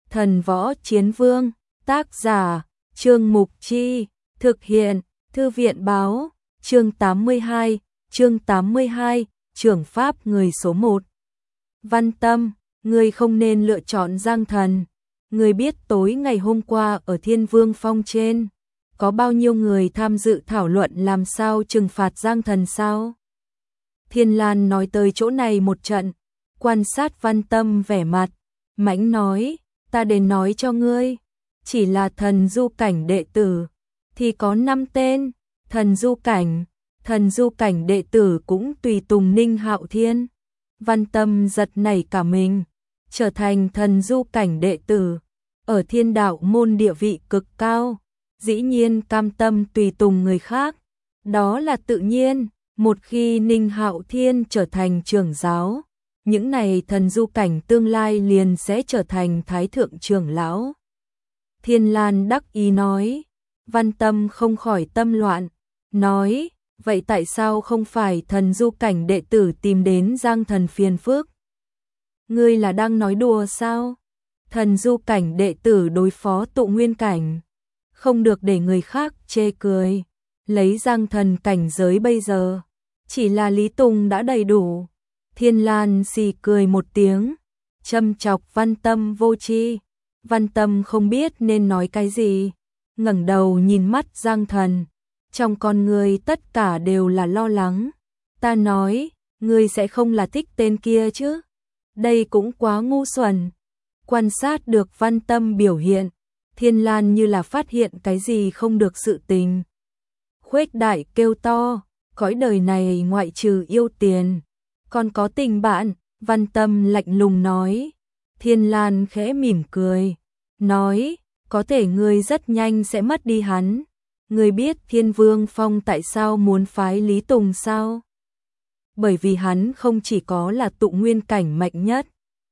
Thần Võ Chiến Vương, tác giả, Trương Mục Chi, thực hiện, Thư viện Báo, chương 82, trưởng pháp người số 1. Văn Tâm, ngươi không nên lựa chọn Giang Thần. Ngươi biết tối ngày hôm qua ở Thiên Vương Phong trên, có bao nhiêu người tham dự thảo luận làm sao trừng phạt Giang Thần sao? Thiên Lan nói tới chỗ này một trận, quan sát Văn Tâm vẻ mặt, mãnh nói, ta đến nói cho ngươi, chỉ là thần du cảnh đệ tử, thì có 5 tên, thần du cảnh đệ tử cũng tùy tùng Ninh Hạo Thiên. Văn Tâm giật nảy cả mình, trở thành thần du cảnh đệ tử, ở Thiên Đạo môn địa vị cực cao, dĩ nhiên cam tâm tùy tùng người khác, đó là tự nhiên. Một khi Ninh Hạo Thiên trở thành trưởng giáo, những này thần du cảnh tương lai liền sẽ trở thành thái thượng trưởng lão. Thiên Lan đắc ý nói, Văn Tâm không khỏi tâm loạn, nói, vậy tại sao không phải thần du cảnh đệ tử tìm đến Giang Thần phiền phức? Ngươi là đang nói đùa sao? Thần du cảnh đệ tử đối phó tụ nguyên cảnh, không được để người khác chê cười. Lấy Giang Thần cảnh giới bây giờ, chỉ là Lý Tùng đã đầy đủ. Thiên Lan xì cười một tiếng, châm chọc Văn Tâm vô tri. Văn Tâm không biết nên nói cái gì, ngẩng đầu nhìn mắt Giang Thần, trong con người tất cả đều là lo lắng. Ta nói, ngươi sẽ không là thích tên kia chứ? Đây cũng quá ngu xuẩn. Quan sát được Văn Tâm biểu hiện, Thiên Lan như là phát hiện cái gì không được sự tình. Khuếch đại kêu to, cõi đời này ngoại trừ yêu tiền, còn có tình bạn. Văn Tâm lạnh lùng nói. Thiên Lan khẽ mỉm cười, nói, có thể ngươi rất nhanh sẽ mất đi hắn. Ngươi biết Thiên Vương Phong tại sao muốn phái Lý Tùng sao? Bởi vì hắn không chỉ có là tụ nguyên cảnh mạnh nhất,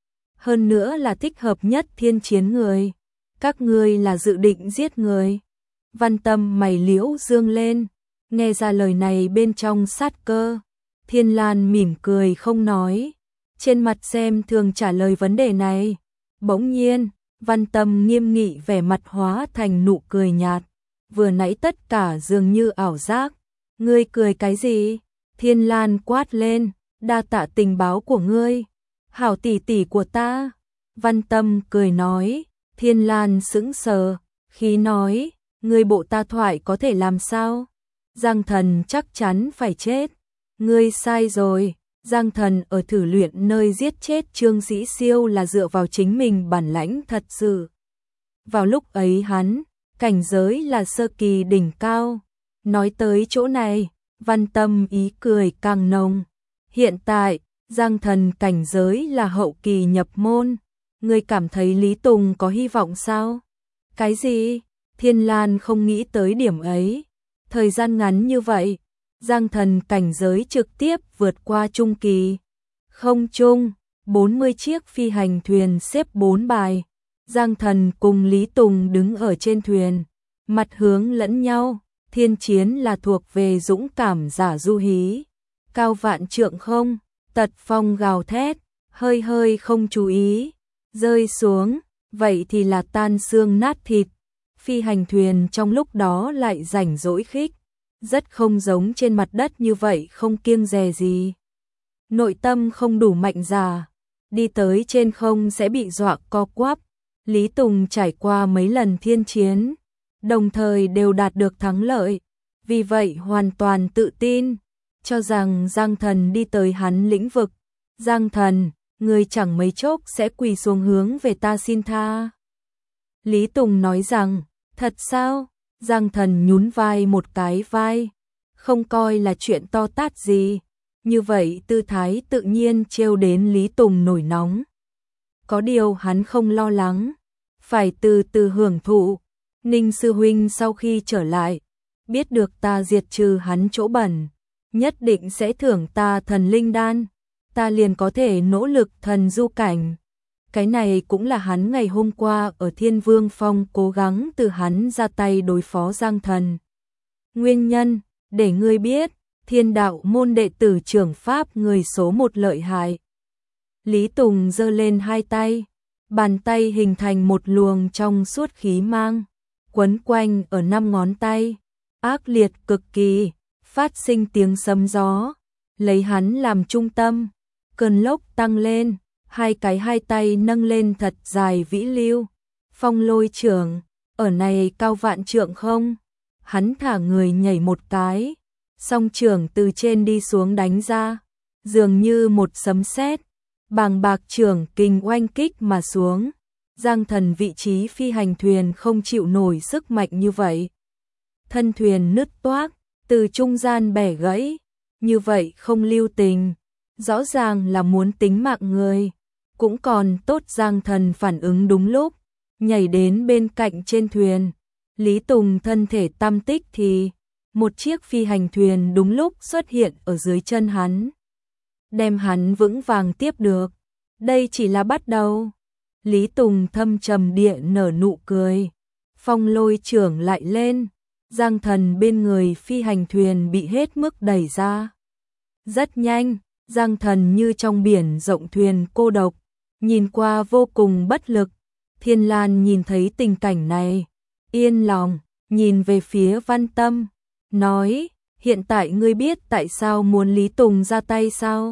hơn nữa là thích hợp nhất thiên chiến người. Các ngươi là dự định giết người. Văn Tâm mày liễu dương lên, nghe ra lời này bên trong sát cơ. Thiên Lan mỉm cười không nói, trên mặt xem thường trả lời vấn đề này. Bỗng nhiên, Văn Tâm nghiêm nghị vẻ mặt hóa thành nụ cười nhạt. Vừa nãy tất cả dường như ảo giác. Ngươi cười cái gì? Thiên Lan quát lên, đa tạ tình báo của ngươi, hảo tỷ tỷ của ta. Văn Tâm cười nói. Thiên Lan sững sờ, khí nói, ngươi bộ ta thoại có thể làm sao? Giang Thần chắc chắn phải chết. Ngươi sai rồi, Giang Thần ở thử luyện nơi giết chết Trương Dĩ Siêu là dựa vào chính mình bản lãnh thật sự. Vào lúc ấy hắn, cảnh giới là sơ kỳ đỉnh cao. Nói tới chỗ này, Văn Tâm ý cười càng nồng. Hiện tại, Giang Thần cảnh giới là hậu kỳ nhập môn. Ngươi cảm thấy Lý Tùng có hy vọng sao? Cái gì? Thiên Lan không nghĩ tới điểm ấy. Thời gian ngắn như vậy, Giang Thần cảnh giới trực tiếp vượt qua trung kỳ. Không trung, 40 chiếc phi hành thuyền xếp 4 bài. Giang Thần cùng Lý Tùng đứng ở trên thuyền, mặt hướng lẫn nhau. Thiên chiến là thuộc về dũng cảm giả du hí. Cao vạn trượng không, tật phong gào thét, hơi hơi không chú ý, rơi xuống, vậy thì là tan xương nát thịt. Phi hành thuyền trong lúc đó lại rảnh rỗi khích, rất không giống trên mặt đất như vậy không kiêng dè gì. Nội tâm không đủ mạnh dạn, đi tới trên không sẽ bị dọa co quắp. Lý Tùng trải qua mấy lần thiên chiến, đồng thời đều đạt được thắng lợi, vì vậy hoàn toàn tự tin, cho rằng Giang Thần đi tới hắn lĩnh vực. Giang Thần, người chẳng mấy chốc sẽ quỳ xuống hướng về ta xin tha. Lý Tùng nói rằng, thật sao? Giang Thần nhún vai một cái vai, không coi là chuyện to tát gì. Như vậy tư thái tự nhiên trêu đến Lý Tùng nổi nóng. Có điều hắn không lo lắng, phải từ từ hưởng thụ. Ninh sư huynh sau khi trở lại, biết được ta diệt trừ hắn chỗ bẩn, nhất định sẽ thưởng ta thần linh đan, ta liền có thể nỗ lực thần du cảnh. Cái này cũng là hắn ngày hôm qua ở Thiên Vương Phong cố gắng từ hắn ra tay đối phó Giang Thần. Nguyên nhân, để ngươi biết, Thiên Đạo môn đệ tử trưởng pháp người số 1 lợi hại. Lý Tùng giơ lên hai tay, Bàn tay hình thành một luồng trong suốt khí mang, quấn quanh ở 5 ngón tay, ác liệt cực kỳ, phát sinh tiếng sấm gió, lấy hắn làm trung tâm, cơn lốc tăng lên, hai tay nâng lên thật dài vĩ lưu, phong lôi trưởng, ở này cao vạn trượng không? Hắn thả người nhảy một cái, song trưởng từ trên đi xuống đánh ra, dường như một sấm sét, bàng bạc trưởng kình oanh kích mà xuống. Giang Thần vị trí phi hành thuyền không chịu nổi sức mạnh như vậy. Thân thuyền nứt toác, từ trung gian bẻ gãy, như vậy không lưu tình, rõ ràng là muốn tính mạng người. Cũng còn tốt Giang Thần phản ứng đúng lúc, nhảy đến bên cạnh trên thuyền. Lý Tùng thân thể tam tích thì một chiếc phi hành thuyền đúng lúc xuất hiện ở dưới chân hắn, đem hắn vững vàng tiếp được. Đây chỉ là bắt đầu. Lý Tùng thâm trầm địa nở nụ cười, phong lôi trưởng lại lên, Giang Thần bên người phi hành thuyền bị hết mức đẩy ra. Rất nhanh, Giang Thần như trong biển rộng thuyền cô độc, nhìn qua vô cùng bất lực. Thiên Lan nhìn thấy tình cảnh này, yên lòng, nhìn về phía Văn Tâm, nói, hiện tại ngươi biết tại sao muốn Lý Tùng ra tay sao?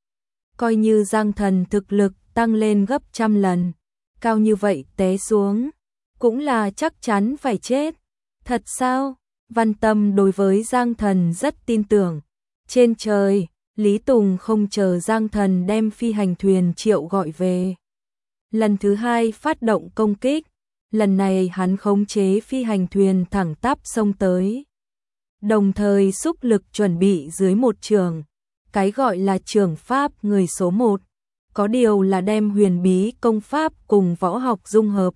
Coi như Giang Thần thực lực tăng lên gấp trăm lần, cao như vậy té xuống, cũng là chắc chắn phải chết. Thật sao? Văn Tâm đối với Giang Thần rất tin tưởng. Trên trời, Lý Tùng không chờ Giang Thần đem phi hành thuyền triệu gọi về. Lần thứ hai phát động công kích, lần này hắn khống chế phi hành thuyền thẳng tắp xông tới. Đồng thời xúc lực chuẩn bị dưới một trường, cái gọi là trường pháp người số 1, có điều là đem huyền bí công pháp cùng võ học dung hợp.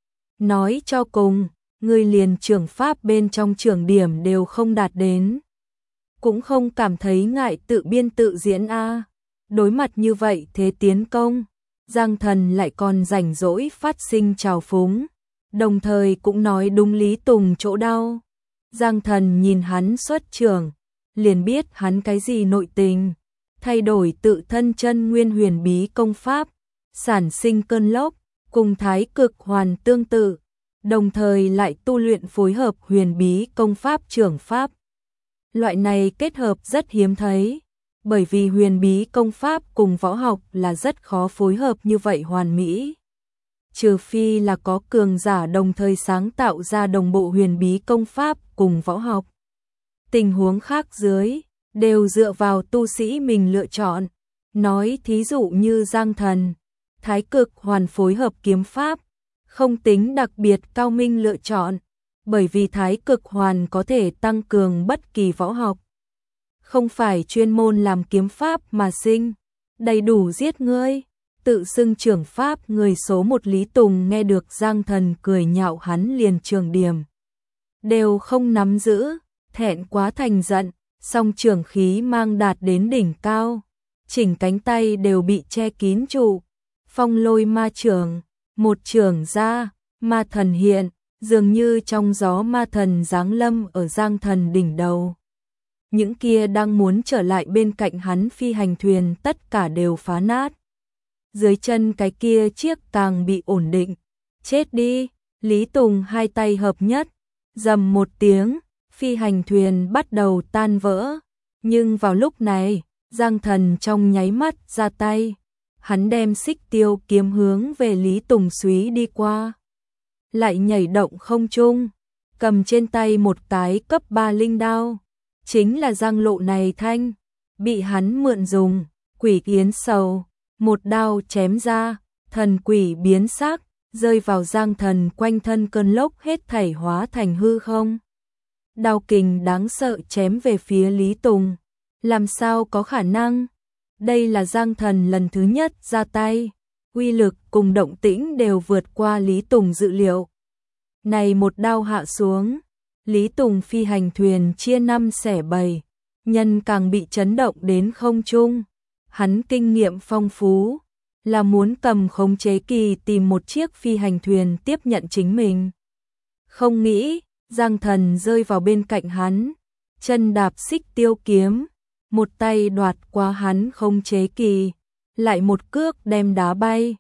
Nói cho cùng, người liền trường pháp bên trong trường điểm đều không đạt đến, cũng không cảm thấy ngại tự biên tự diễn a. Đối mặt như vậy thế tiến công, Giang Thần lại còn rảnh rỗi phát sinh trào phúng, đồng thời cũng nói đúng Lý Tùng chỗ đau. Giang Thần nhìn hắn xuất trường, liền biết hắn cái gì nội tình, thay đổi tự thân chân nguyên huyền bí công pháp, sản sinh cơn lốc, cùng thái cực hoàn tương tự, đồng thời lại tu luyện phối hợp huyền bí công pháp trưởng pháp. Loại này kết hợp rất hiếm thấy, bởi vì huyền bí công pháp cùng võ học là rất khó phối hợp như vậy hoàn mỹ. Trừ phi là có cường giả đồng thời sáng tạo ra đồng bộ huyền bí công pháp cùng võ học. Tình huống khác dưới, đều dựa vào tu sĩ mình lựa chọn. Nói thí dụ như Giang Thần, thái cực hoàn phối hợp kiếm pháp, không tính đặc biệt cao minh lựa chọn, bởi vì thái cực hoàn có thể tăng cường bất kỳ võ học. Không phải chuyên môn làm kiếm pháp mà sinh, đầy đủ giết ngươi. Tự xưng trưởng pháp người số 1 Lý Tùng nghe được Giang Thần cười nhạo hắn liền trường điểm đều không nắm giữ, thẹn quá thành giận, song trường khí mang đạt đến đỉnh cao, chỉnh cánh tay đều bị che kín trụ. Phong lôi ma trường, một trường ra, ma thần hiện, dường như trong gió ma thần giáng lâm ở Giang Thần đỉnh đầu. Những kia đang muốn trở lại bên cạnh hắn phi hành thuyền tất cả đều phá nát. Dưới chân cái kia chiếc càng bị ổn định. Chết đi, Lý Tùng hai tay hợp nhất, rầm một tiếng, phi hành thuyền bắt đầu tan vỡ. Nhưng vào lúc này, Giang Thần trong nháy mắt ra tay, hắn đem xích tiêu kiếm hướng về Lý Tùng súy đi qua. Lại nhảy động không trung, cầm trên tay một cái cấp 3 linh đao. Chính là Giang Lộ này thanh, bị hắn mượn dùng, quỷ yến sầu. Một đao chém ra, thần quỷ biến sắc, rơi vào Giang Thần quanh thân cơn lốc hết thảy hóa thành hư không. Đao kình đáng sợ chém về phía Lý Tùng. Làm sao có khả năng? Đây là Giang Thần lần thứ nhất ra tay, uy lực cùng động tĩnh đều vượt qua Lý Tùng dự liệu. Này một đao hạ xuống, Lý Tùng phi hành thuyền chia 5 xẻ 7, nhân càng bị chấn động đến không trung. Hắn kinh nghiệm phong phú, là muốn cầm khống chế kỳ tìm một chiếc phi hành thuyền tiếp nhận chính mình. Không nghĩ, Giang Thần rơi vào bên cạnh hắn, chân đạp xích tiêu kiếm, một tay đoạt qua hắn khống chế kỳ, lại một cước đem đá bay,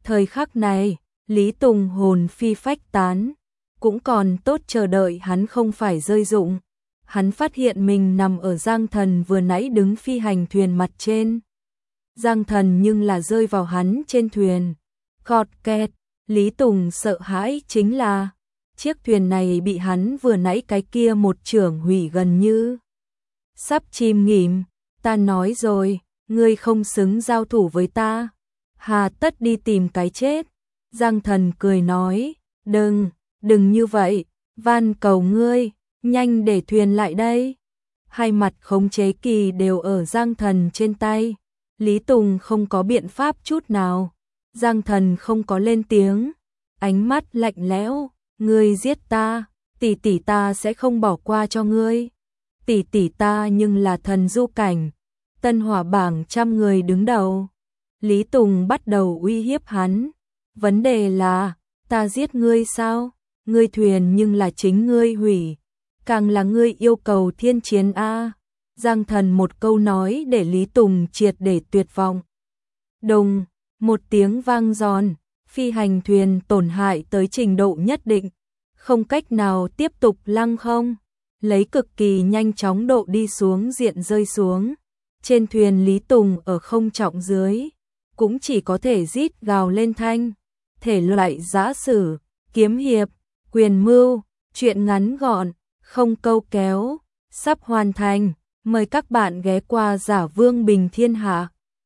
Thời khắc này, Lý Tùng hồn phi phách tán, cũng còn tốt chờ đợi hắn không phải rơi rụng. Hắn phát hiện mình nằm ở Giang Thần vừa nãy đứng phi hành thuyền mặt trên. Giang Thần nhưng là rơi vào hắn trên thuyền. Khọt kẹt, Lý Tùng sợ hãi chính là chiếc thuyền này bị hắn vừa nãy cái kia một chưởng hủy gần như sắp chìm nghỉm. Ta nói rồi, ngươi không xứng giao thủ với ta, hà tất đi tìm cái chết. Giang Thần cười nói, đừng như vậy, van cầu ngươi, nhanh để thuyền lại đây. Hai mặt khống chế kỳ đều ở Giang Thần trên tay. Lý Tùng không có biện pháp chút nào. Giang Thần không có lên tiếng, ánh mắt lạnh lẽo, ngươi giết ta, tỷ tỷ ta sẽ không bỏ qua cho ngươi. Tỷ tỷ ta nhưng là thần du cảnh, Tân Hỏa bảng 100 người đứng đầu. Lý Tùng bắt đầu uy hiếp hắn. Vấn đề là, ta giết ngươi sao? Ngươi thuyền nhưng là chính ngươi hủy, càng là ngươi yêu cầu thiên chiến a. Giang Thần một câu nói để Lý Tùng triệt để tuyệt vọng. Đùng, một tiếng vang giòn, phi hành thuyền tổn hại tới trình độ nhất định, không cách nào tiếp tục lăng không, lấy cực kỳ nhanh chóng độ đi xuống diện rơi xuống. Trên thuyền Lý Tùng ở không trọng dưới, cũng chỉ có thể rít gào lên thanh. Thể loại giã sử, kiếm hiệp, quyền mưu, truyện ngắn gọn, không câu kéo, sắp hoàn thành. Mời các bạn ghé qua Giả Vương Bình Thiên Hạ.